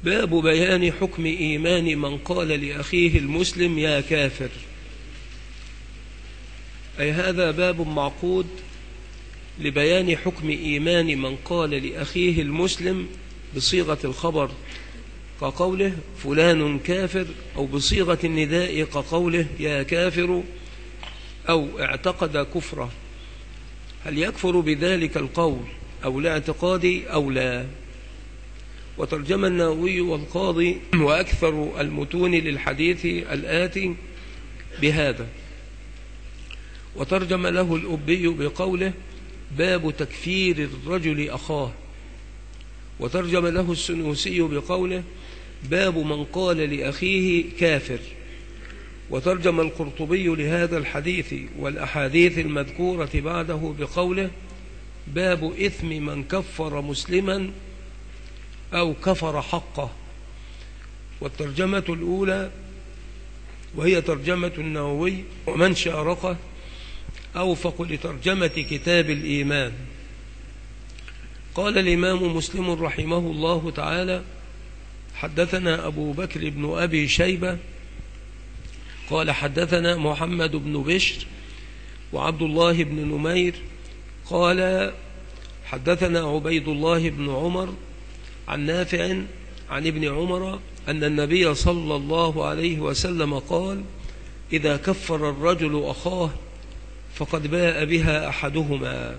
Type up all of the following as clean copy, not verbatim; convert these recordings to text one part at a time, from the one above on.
باب بيان حكم إيمان من قال لأخيه المسلم يا كافر. أي هذا باب معقود لبيان حكم إيمان من قال لأخيه المسلم بصيغة الخبر كقوله فلان كافر، أو بصيغة النداء كقوله يا كافر، أو اعتقد كفره، هل يكفر بذلك القول أو الاعتقاد أو لا. وترجم النووي والقاضي وأكثر المتون للحديث الآتي بهذا، وترجم له الأبي بقوله باب تكفير الرجل أخاه، وترجم له السنوسي بقوله باب من قال لأخيه كافر، وترجم القرطبي لهذا الحديث والأحاديث المذكورة بعده بقوله باب إثم من كفر مسلما أو كفر حقه. والترجمة الأولى وهي ترجمة النووي ومن شاركه أوفق لترجمة كتاب الإيمان. قال الإمام مسلم رحمه الله تعالى حدثنا أبو بكر بن أبي شيبة قال حدثنا محمد بن بشر وعبد الله بن نمير قال حدثنا عبيد الله بن عمر عن نافع عن ابن عمر أن النبي صلى الله عليه وسلم قال إذا كفر الرجل أخاه فقد باء بها أحدهما.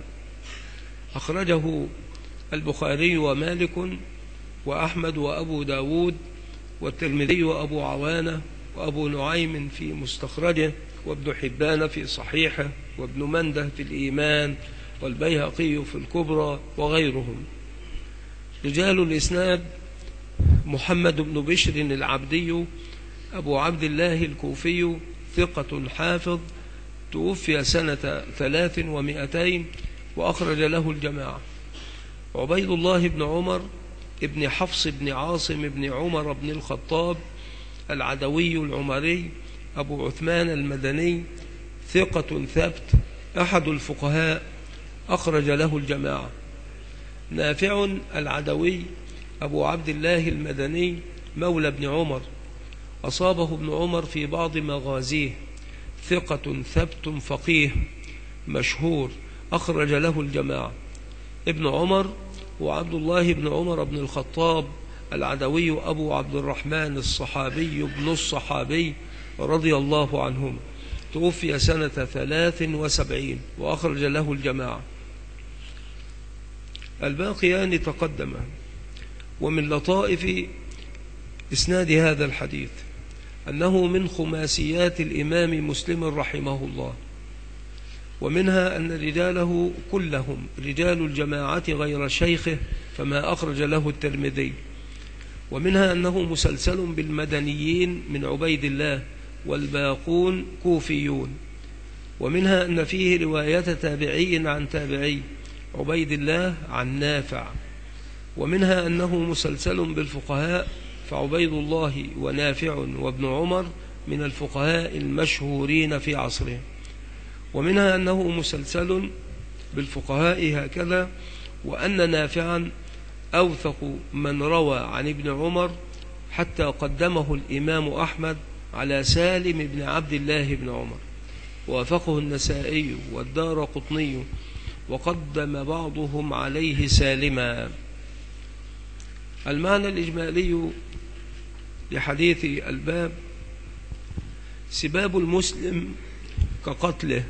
أخرجه البخاري ومالك وأحمد وأبو داود والترمذي وأبو عوانة وأبو نعيم في مستخرجه وابن حبان في صحيحه وابن منده في الإيمان والبيهقي في الكبرى وغيرهم. رجال الإسناد محمد بن بشر العبدي أبو عبد الله الكوفي ثقة حافظ توفي سنة 300 وأخرج له الجماعة. عبيد الله بن عمر ابن حفص بن عاصم بن عمر بن الخطاب العدوي العمري أبو عثمان المدني ثقة ثبت أحد الفقهاء أخرج له الجماعة. نافع العدوي أبو عبد الله المدني مولى ابن عمر أصابه ابن عمر في بعض مغازيه ثقة ثبت فقيه مشهور أخرج له الجماعة. ابن عمر وعبد الله بن عمر بن الخطاب العدوي أبو عبد الرحمن الصحابي ابن الصحابي رضي الله عنهم توفي سنة 73 وأخرج له الجماعة. الباقيان تقدما. ومن لطائف إسناد هذا الحديث أنه من خماسيات الإمام مسلم رحمه الله، ومنها أن رجاله كلهم رجال الجماعة غير شيخه فما أخرج له الترمذي، ومنها أنه مسلسل بالمدنيين من عبيد الله والباقون كوفيون، ومنها أن فيه رواية تابعي عن تابعي عبيد الله عن نافع، ومنها أنه مسلسل بالفقهاء فعبيد الله ونافع وابن عمر من الفقهاء المشهورين في عصره، ومنها أنه مسلسل بالفقهاء هكذا، وأن نافعا أوثق من روى عن ابن عمر حتى قدمه الإمام أحمد على سالم بن عبد الله بن عمر، ووافقه النسائي والدارقطني وقدم بعضهم عليه سالما. المعنى الإجمالي لحديث الباب سباب المسلم كقتله،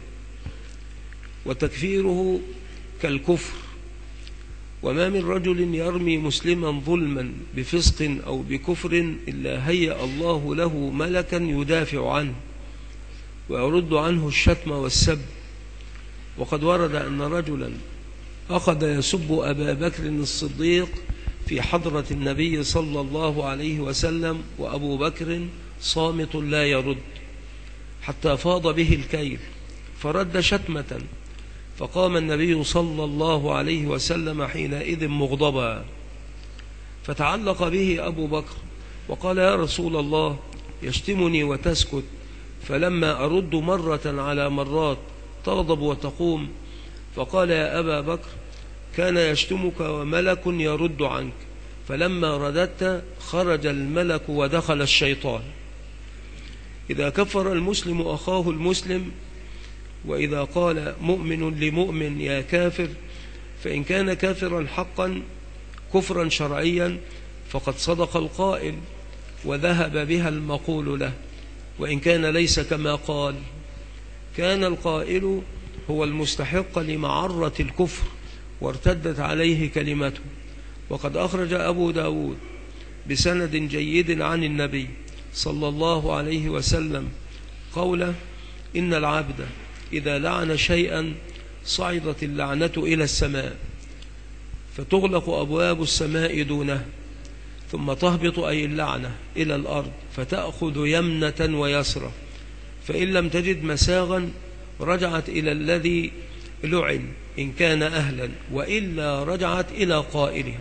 وتكفيره كالكفر، وما من رجل يرمي مسلما ظلما بفسق أو بكفر إلا هيأ الله له ملكا يدافع عنه ويرد عنه الشتم والسب. وقد ورد أن رجلا أخذ يسب أبا بكر الصديق في حضرة النبي صلى الله عليه وسلم وأبو بكر صامت لا يرد حتى فاض به الكيل فرد شتمة، فقام النبي صلى الله عليه وسلم حينئذ مغضبا، فتعلق به أبو بكر وقال يا رسول الله يشتمني وتسكت، فلما أرد مرة على مرات تغضب وتقوم. فقال يا أبا بكر كان يشتمك وملك يرد عنك، فلما رددت خرج الملك ودخل الشيطان. إذا كفر المسلم أخاه المسلم، وإذا قال مؤمن لمؤمن يا كافر، فإن كان كافرا حقا كفرا شرعيا فقد صدق القائل وذهب بها المقول له، وإن كان ليس كما قال كان القائل هو المستحق لمعرة الكفر وارتدت عليه كلمته. وقد أخرج أبو داود بسند جيد عن النبي صلى الله عليه وسلم قوله: إن العبد إذا لعن شيئا صعدت اللعنة إلى السماء فتغلق أبواب السماء دونه، ثم تهبط أي اللعنة إلى الأرض فتأخذ يمنة ويسرة، فإن لم تجد مساغا رجعت إلى الذي لعن إن كان أهلا، وإلا رجعت إلى قائلها.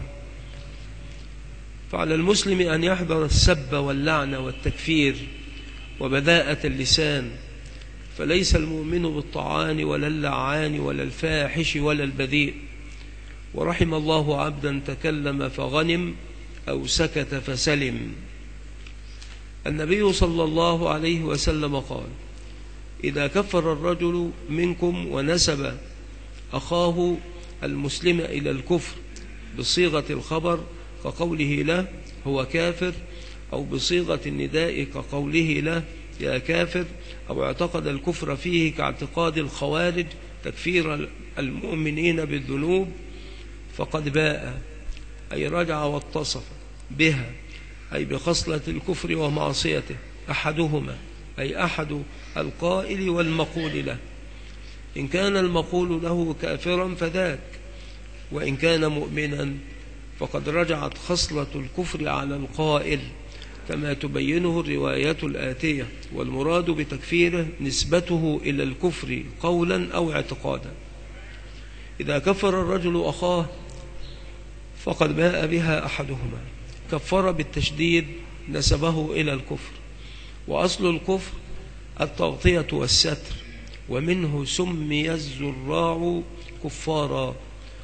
فعلى المسلم أن يحذر السب واللعنة والتكفير وبذاءة اللسان، فليس المؤمن بالطعان ولا اللعان ولا الفاحش ولا البذيء. ورحم الله عبدا تكلم فغنم أو سكت فسلم. النبي صلى الله عليه وسلم قال: إذا كفر الرجل منكم ونسب أخاه المسلم إلى الكفر بصيغة الخبر كقوله له هو كافر، أو بصيغة النداء كقوله له يا كافر، أو اعتقد الكفر فيه كاعتقاد الخوارج تكفير المؤمنين بالذنوب، فقد باء أي رجع واتصف بها أي بخصلة الكفر ومعصيته أحدهما أي أحد القائل والمقول له. إن كان المقول له كافرا فذاك، وإن كان مؤمنا فقد رجعت خصلة الكفر على القائل كما تبينه الرواية الآتية، والمراد بتكفيره نسبته إلى الكفر قولا أو اعتقادا. إذا كفر الرجل أخاه فقد باء بها أحدهما، كفر بالتشديد نسبه إلى الكفر، وأصل الكفر التغطية والستر، ومنه سمي الزراع كفارا،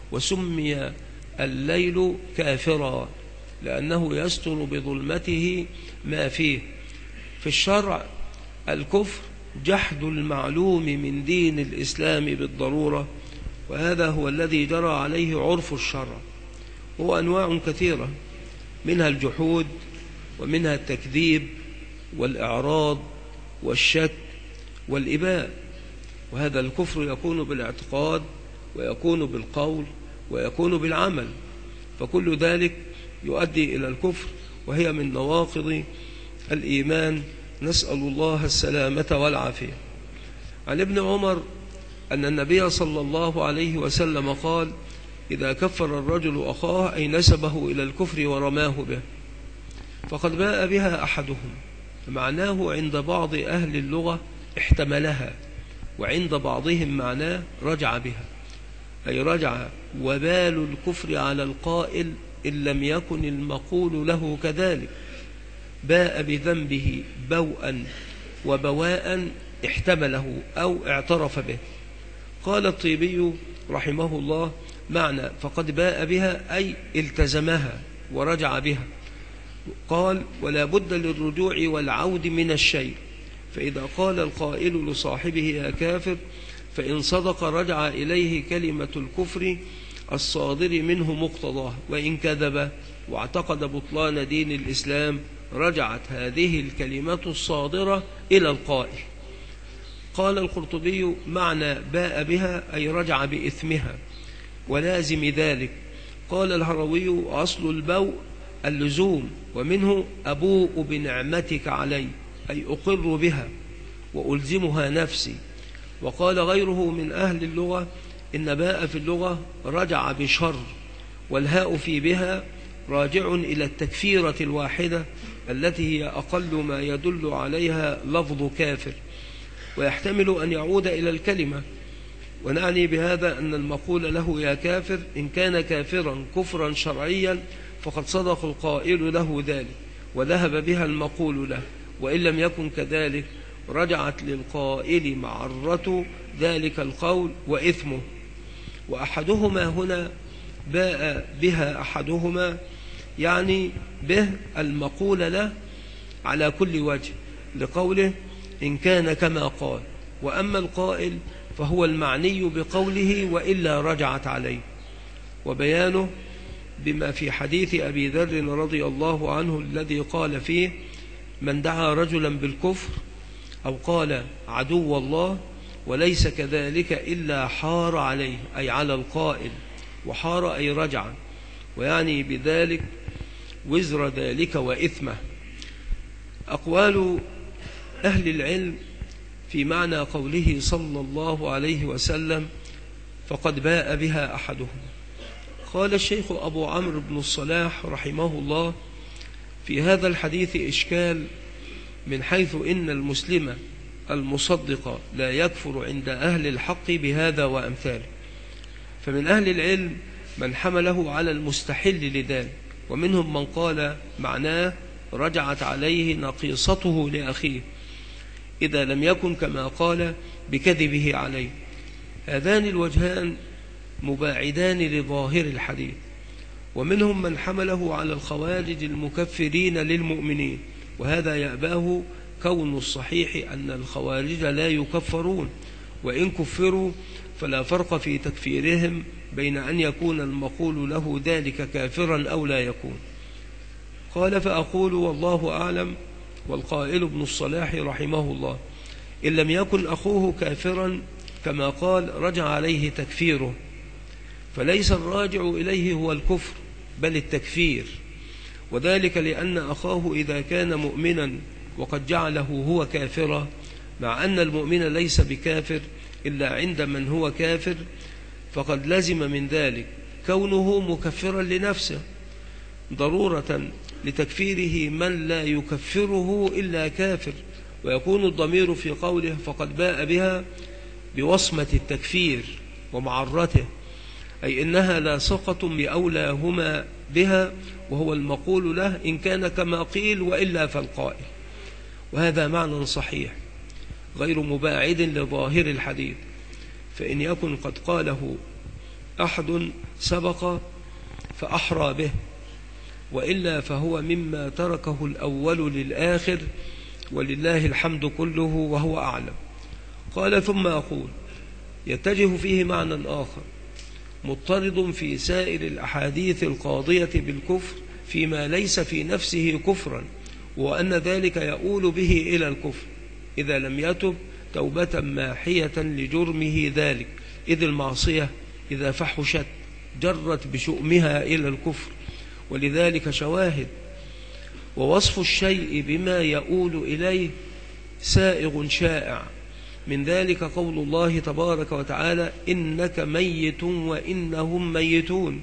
وسمي الليل كافرا لأنه يستر بظلمته ما فيه. في الشرع الكفر جحد المعلوم من دين الإسلام بالضرورة، وهذا هو الذي جرى عليه عرف الشرع، وهو أنواع كثيرة، منها الجحود ومنها التكذيب والإعراض والشك والإباء. وهذا الكفر يكون بالاعتقاد ويكون بالقول ويكون بالعمل، فكل ذلك يؤدي إلى الكفر، وهي من نواقض الإيمان، نسأل الله السلامة والعافية. عن ابن عمر أن النبي صلى الله عليه وسلم قال: إذا كفر الرجل أخاه أي نسبه إلى الكفر ورماه به فقد باء بها أحدهم. معناه عند بعض أهل اللغة احتملها، وعند بعضهم معناه رجع بها، أي رجع وبال الكفر على القائل إن لم يكن المقول له كذلك، باء بذنبه بوءا وبواء احتمله أو اعترف به. قال الطيبي رحمه الله: معنى فقد باء بها أي التزمها ورجع بها. قال: ولا بد للرجوع والعود من الشيء، فإذا قال القائل لصاحبه يا كافر فإن صدق رجع إليه كلمة الكفر الصادر منه مقتضاه، وإن كذب واعتقد بطلان دين الإسلام رجعت هذه الكلمة الصادرة إلى القائل. قال القرطبي: معنى باء بها أي رجع بإثمها ولازم ذلك. قال الهروي: أصل البوء اللزوم، ومنه أبوء بنعمتك علي أي أقر بها وألزمها نفسي. وقال غيره من أهل اللغة: إن باء في اللغة رجع بشر، والهاء في بها راجع إلى التكفيرة الواحدة التي هي أقل ما يدل عليها لفظ كافر، ويحتمل أن يعود إلى الكلمة. ونعني بهذا أن المقول له يا كافر إن كان كافرا كفرا شرعيا فقد صدق القائل له ذلك وذهب بها المقول له، وإن لم يكن كذلك رجعت للقائل معرة ذلك القول وإثمه. وأحدهما هنا باء بها أحدهما، يعني به المقول له على كل وجه، لقوله إن كان كما قال. وأما القائل فهو المعني بقوله وإلا رجعت عليه، وبيانه بما في حديث أبي ذر رضي الله عنه الذي قال فيه من دعا رجلا بالكفر أو قال عدو الله وليس كذلك إلا حار عليه، أي على القائل، وحار أي رجع، ويعني بذلك وزر ذلك وإثمه. أقوال أهل العلم في معنى قوله صلى الله عليه وسلم فقد باء بها أحدهم. قال الشيخ أبو عمرو بن الصلاح رحمه الله في هذا الحديث إشكال، من حيث إن المسلم المصدق لا يكفر عند أهل الحق بهذا وأمثاله. فمن أهل العلم من حمله على المستحل لذلك، ومنهم من قال معناه رجعت عليه نقيصته لأخيه إذا لم يكن كما قال بكذبه عليه. هذان الوجهان مباعدان لظاهر الحديث. ومنهم من حمله على الخوارج المكفرين للمؤمنين، وهذا يأباه كون الصحيح أن الخوارج لا يكفرون، وإن كفروا فلا فرق في تكفيرهم بين أن يكون المقول له ذلك كافرا أو لا يكون. قال فأقول والله أعلم، والقائل ابن الصلاح رحمه الله إن لم يكن أخوه كافرا كما قال رجع عليه تكفيره، فليس الراجع إليه هو الكفر بل التكفير، وذلك لأن أخاه إذا كان مؤمنا وقد جعله هو كافرا، مع أن المؤمن ليس بكافر إلا عند من هو كافر، فقد لزم من ذلك كونه مكفرا لنفسه ضرورة لتكفيره من لا يكفره إلا كافر. ويكون الضمير في قوله فقد باء بها بوصمة التكفير ومعرته، أي إنها لاصقة بأولاهما بها، وهو المقول له إن كان كما قيل وإلا فالقائل. وهذا معنى صحيح غير مباعد لظاهر الحديث، فإن يكن قد قاله أحد سبق فأحرى به، وإلا فهو مما تركه الأول للآخر، ولله الحمد كله وهو أعلم. قال ثم أقول يتجه فيه معنى آخر مضطرد في سائر الأحاديث القاضية بالكفر فيما ليس في نفسه كفرا، وأن ذلك يؤول به إلى الكفر إذا لم يتب توبة ماحية لجرمه ذلك، إذ المعصية إذا فحشت جرت بشؤمها إلى الكفر، ولذلك شواهد. ووصف الشيء بما يؤول إليه سائغ شائع، من ذلك قول الله تبارك وتعالى إنك ميت وإنهم ميتون.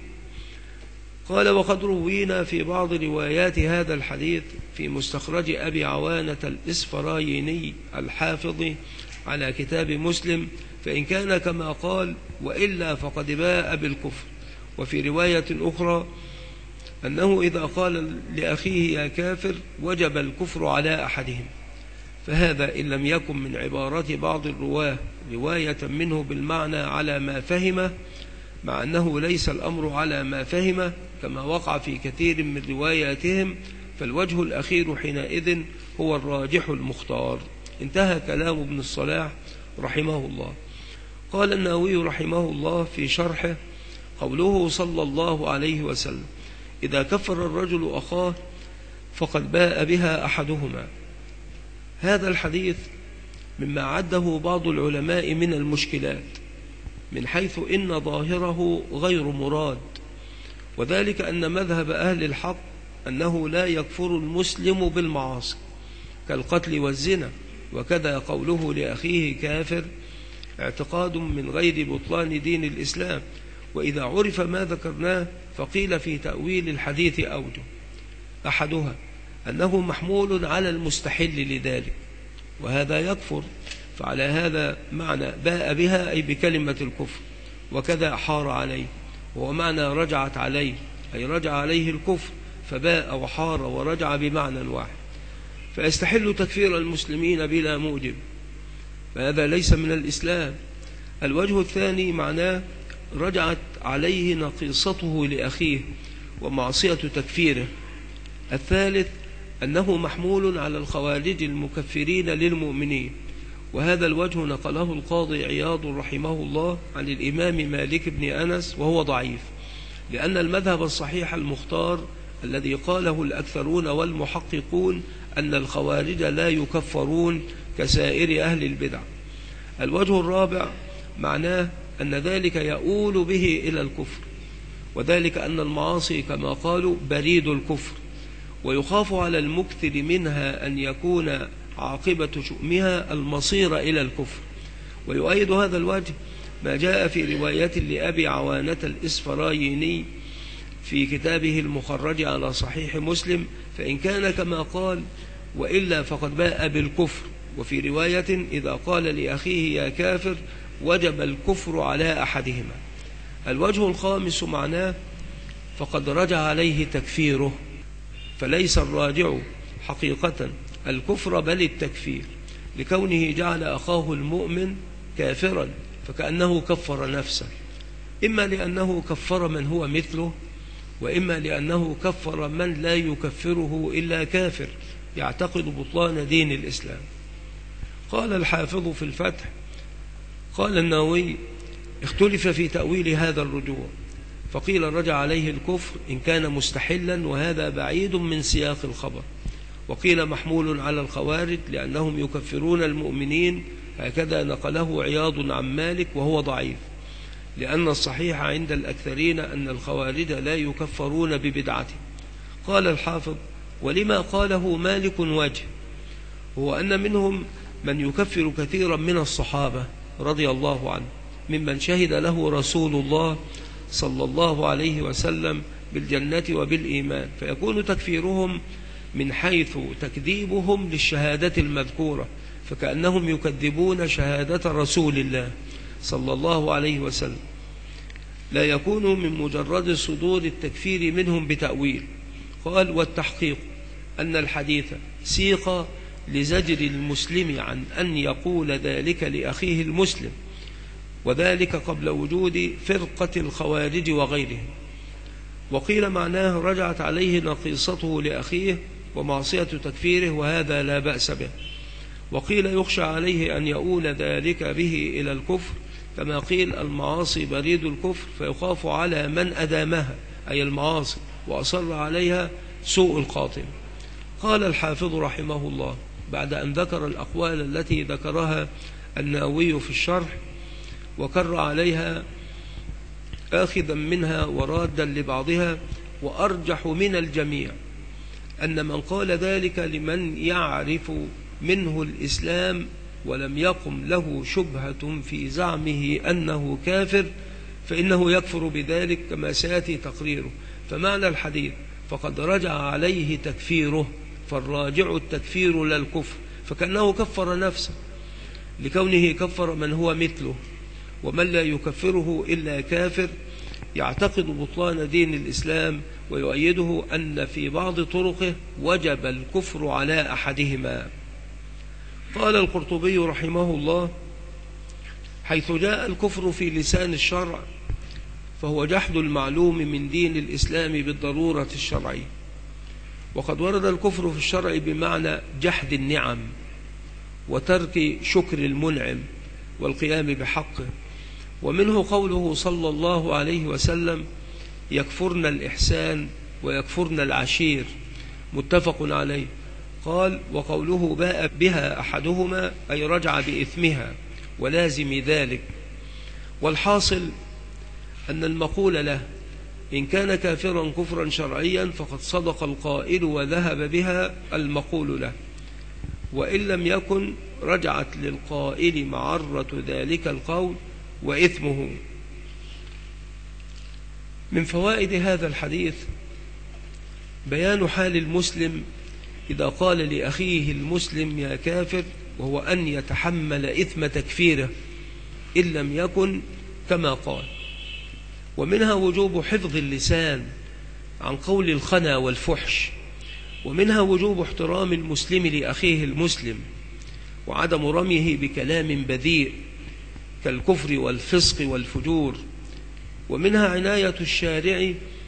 قال وقد روينا في بعض روايات هذا الحديث في مستخرج أبي عوانة الإسفرايني الحافظ على كتاب مسلم، فإن كان كما قال وإلا فقد باء بالكفر. وفي رواية أخرى أنه إذا قال لأخيه يا كافر وجب الكفر على أحدهم. فهذا إن لم يكن من عبارات بعض الرواه رواية منه بالمعنى على ما فهمه، مع أنه ليس الأمر على ما فهمه كما وقع في كثير من رواياتهم، فالوجه الأخير حينئذ هو الراجح المختار. انتهى كلام ابن الصلاح رحمه الله. قال النووي رحمه الله في شرحه قوله صلى الله عليه وسلم إذا كفر الرجل أخاه فقد باء بها أحدهما، هذا الحديث مما عده بعض العلماء من المشكلات، من حيث إن ظاهره غير مراد، وذلك أن مذهب أهل الحق أنه لا يكفر المسلم بالمعاصي كالقتل والزنا، وكذا قوله لأخيه كافر اعتقاد من غير بطلان دين الإسلام. وإذا عرف ما ذكرناه فقيل في تأويل الحديث أوجه، أحدها أنه محمول على المستحل لذلك وهذا يكفر، فعلى هذا معنى باء بها أي بكلمة الكفر، وكذا حار عليه وهو معنى رجعت عليه أي رجع عليه الكفر، فباء وحار ورجع بمعنى واحد، فيستحل تكفير المسلمين بلا موجب، فهذا ليس من الإسلام. الوجه الثاني معناه رجعت عليه نقيصته لأخيه، ومعصية تكفيره. الثالث أنه محمول على الخوارج المكفرين للمؤمنين، وهذا الوجه نقله القاضي عياض رحمه الله عن الإمام مالك بن أنس وهو ضعيف، لأن المذهب الصحيح المختار الذي قاله الأكثرون والمحققون أن الخوارج لا يكفرون كسائر أهل البدع. الوجه الرابع معناه أن ذلك يؤول به إلى الكفر، وذلك أن المعاصي كما قالوا بريد الكفر، ويخاف على المكثر منها أن يكون عاقبة شؤمها المصير إلى الكفر. ويؤيد هذا الوجه ما جاء في رواية لأبي عوانة الإسفرايني في كتابه المخرج على صحيح مسلم، فإن كان كما قال وإلا فقد باء بالكفر. وفي رواية إذا قال لأخيه يا كافر وجب الكفر على أحدهما. الوجه الخامس معناه فقد رجع عليه تكفيره، فليس الراجع حقيقة الكفر بل التكفير، لكونه جعل أخاه المؤمن كافرا فكأنه كفر نفسه، إما لأنه كفر من هو مثله، وإما لأنه كفر من لا يكفره إلا كافر يعتقد بطلان دين الإسلام. قال الحافظ في الفتح قال النووي اختلف في تأويل هذا الرجوع، فقيل رجع عليه الكفر إن كان مستحلا، وهذا بعيد من سياق الخبر، وقيل محمول على الخوارج لأنهم يكفرون المؤمنين، هكذا نقله عياض عن مالك وهو ضعيف، لأن الصحيح عند الأكثرين أن الخوارج لا يكفرون ببدعته. قال الحافظ ولما قاله مالك وجه، هو أن منهم من يكفر كثيرا من الصحابة رضي الله عنه ممن شهد له رسول الله صلى الله عليه وسلم بالجنة وبالإيمان، فيكون تكفيرهم من حيث تكذيبهم للشهادة المذكورة، فكأنهم يكذبون شهادة رسول الله صلى الله عليه وسلم، لا يكون من مجرد صدور التكفير منهم بتأويل. قال والتحقيق أن الحديث سيق لزجر المسلم عن أن يقول ذلك لأخيه المسلم، وذلك قبل وجود فرقة الخوارج وغيرهم. وقيل معناه رجعت عليه نقيصته لأخيه ومعصية تكفيره، وهذا لا بأس به. وقيل يخشى عليه أن يؤول ذلك به إلى الكفر، كما قيل المعاصي بريد الكفر، فيخاف على من أدامها أي المعاصي وأصر عليها سوء الخاتمة. قال الحافظ رحمه الله بعد أن ذكر الأقوال التي ذكرها النووي في الشرح وكر عليها آخذا منها ورادا لبعضها، وأرجح من الجميع أن من قال ذلك لمن يعرف منه الإسلام ولم يقم له شبهة في زعمه أنه كافر، فإنه يكفر بذلك كما سيأتي تقريره. فمعنى الحديث فقد رجع عليه تكفيره، فالراجع التكفير لا الكفر، فكأنه كفر نفسه لكونه كفر من هو مثله، ومن لا يكفره إلا كافر يعتقد بطلان دين الإسلام، ويؤيده أن في بعض طرقه وجب الكفر على أحدهما. قال القرطبي رحمه الله حيث جاء الكفر في لسان الشرع فهو جحد المعلوم من دين الإسلام بالضرورة الشرعية، وقد ورد الكفر في الشرع بمعنى جحد النعم وترك شكر المنعم والقيام بحقه، ومنه قوله صلى الله عليه وسلم يكفرن الإحسان ويكفرن العشير، متفق عليه. قال وقوله باء بها أحدهما أي رجع بإثمها ولازم ذلك. والحاصل أن المقول له إن كان كافرا كفرا شرعيا فقد صدق القائل وذهب بها المقول له، وإن لم يكن رجعت للقائل معرة ذلك القول وإثمه. من فوائد هذا الحديث بيان حال المسلم إذا قال لأخيه المسلم يا كافر، وهو أن يتحمل إثم تكفيره إن لم يكن كما قال. ومنها وجوب حفظ اللسان عن قول الخنا والفحش، ومنها وجوب احترام المسلم لأخيه المسلم وعدم رميه بكلام بذيء كالكفر والفسق والفجور. ومنها عناية الشارع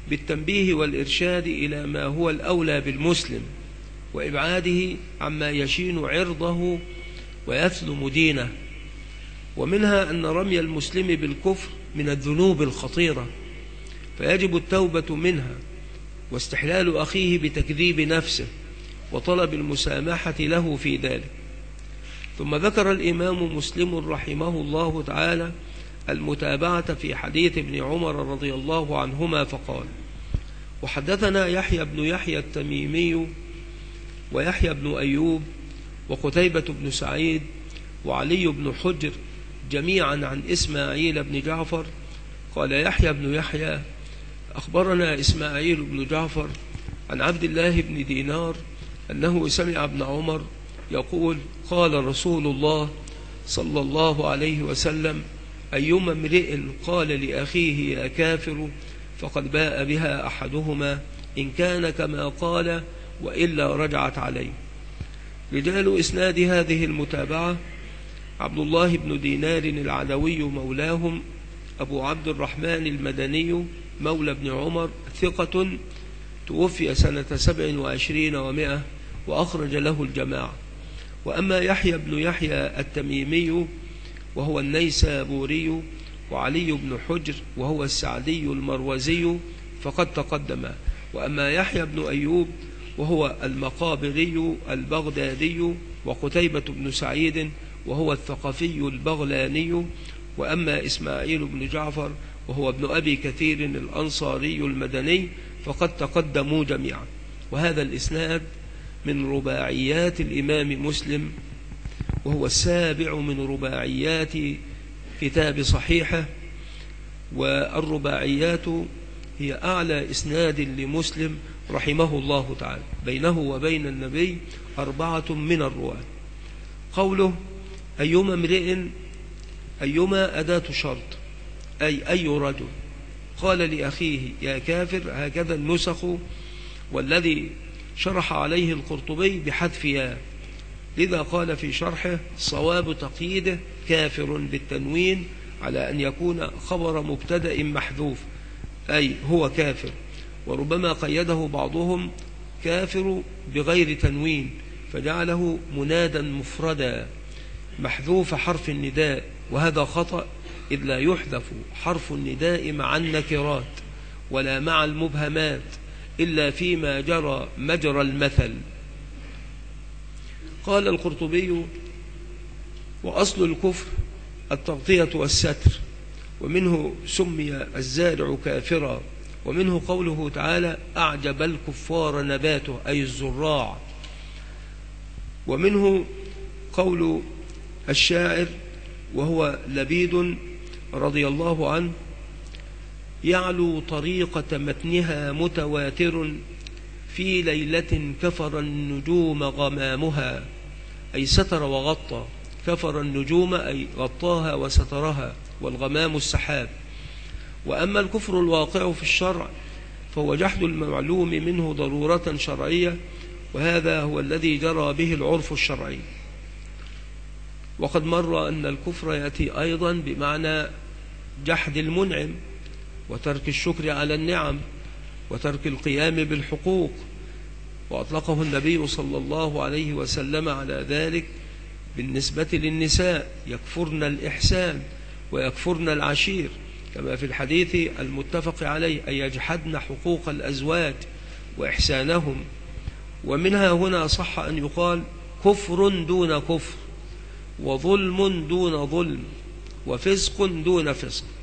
بالتنبيه والإرشاد إلى ما هو الأولى بالمسلم وإبعاده عما يشين عرضه ويثلم دينه. ومنها أن رمي المسلم بالكفر من الذنوب الخطيرة، فيجب التوبة منها واستحلال أخيه بتكذيب نفسه وطلب المسامحة له في ذلك. ثم ذكر الإمام مسلم رحمه الله تعالى المتابعة في حديث ابن عمر رضي الله عنهما فقال: وحدثنا يحيى بن يحيى التميمي ويحيى بن أيوب وقتيبة بن سعيد وعلي بن حجر جميعا عن إسماعيل بن جعفر. قال يحيى بن يحيى: أخبرنا إسماعيل بن جعفر عن عبد الله بن دينار أنه سمع ابن عمر يقول: قال رسول الله صلى الله عليه وسلم: أيما امرئ قال لأخيه يا كافر فقد باء بها أحدهما إن كان كما قال وإلا رجعت عليه. رجال إسناد هذه المتابعة: عبد الله بن دينار العدوي مولاهم، أبو عبد الرحمن المدني مولى ابن عمر ثقة توفي سنة 27 و100 وأخرج له الجماعة. وأما يحيى بن يحيى التميمي وهو النيسابوري، وعلي بن حجر وهو السعدي المروزي فقد تقدم. وأما يحيى بن أيوب وهو المقابري البغدادي، وقتيبة بن سعيد وهو الثقفي البغلاني. وأما إسماعيل بن جعفر وهو ابن أبي كثير الأنصاري المدني فقد تقدموا جميعا. وهذا الإسناد من رباعيات الإمام مسلم، وهو السابع من رباعيات كتاب صحيحه. والرباعيات هي أعلى إسناد لمسلم رحمه الله تعالى، بينه وبين النبي 4 من الرواة. قوله أيما امرئ، أيما أداة شرط، أي رجل قال لأخيه يا كافر، هكذا النسخ، والذي شرح عليه القرطبي بحذف يا، لذا قال في شرحه: صواب تقييده كافر بالتنوين على أن يكون خبر مبتدأ محذوف، أي هو كافر. وربما قيده بعضهم كافر بغير تنوين فجعله منادا مفردا محذوف حرف النداء، وهذا خطأ، إذ لا يحذف حرف النداء مع النكرات ولا مع المبهمات إلا فيما جرى مجرى المثل. قال القرطبي: وأصل الكفر التغطية والستر، ومنه سمي الزارع كافرا، ومنه قوله تعالى: أعجب الكفار نباته، أي الزراع. ومنه قول الشاعر وهو لبيد رضي الله عنه: يعلو طريقة متنها متواتر في ليلة كفر النجوم غمامها، أي ستر وغطى. كفر النجوم أي غطاها وسترها، والغمام السحاب. وأما الكفر الواقع في الشرع فهو جحد المعلوم منه ضرورة شرعية، وهذا هو الذي جرى به العرف الشرعي. وقد مر أن الكفر يأتي أيضا بمعنى جحد المنعم وترك الشكر على النعم وترك القيام بالحقوق، وأطلقه النبي صلى الله عليه وسلم على ذلك بالنسبة للنساء: يكفرن الإحسان ويكفرن العشير، كما في الحديث المتفق عليه: أن يجحدن حقوق الأزواج وإحسانهم. ومنها هنا صح أن يقال كفر دون كفر، وظلم دون ظلم، وفسق دون فسق.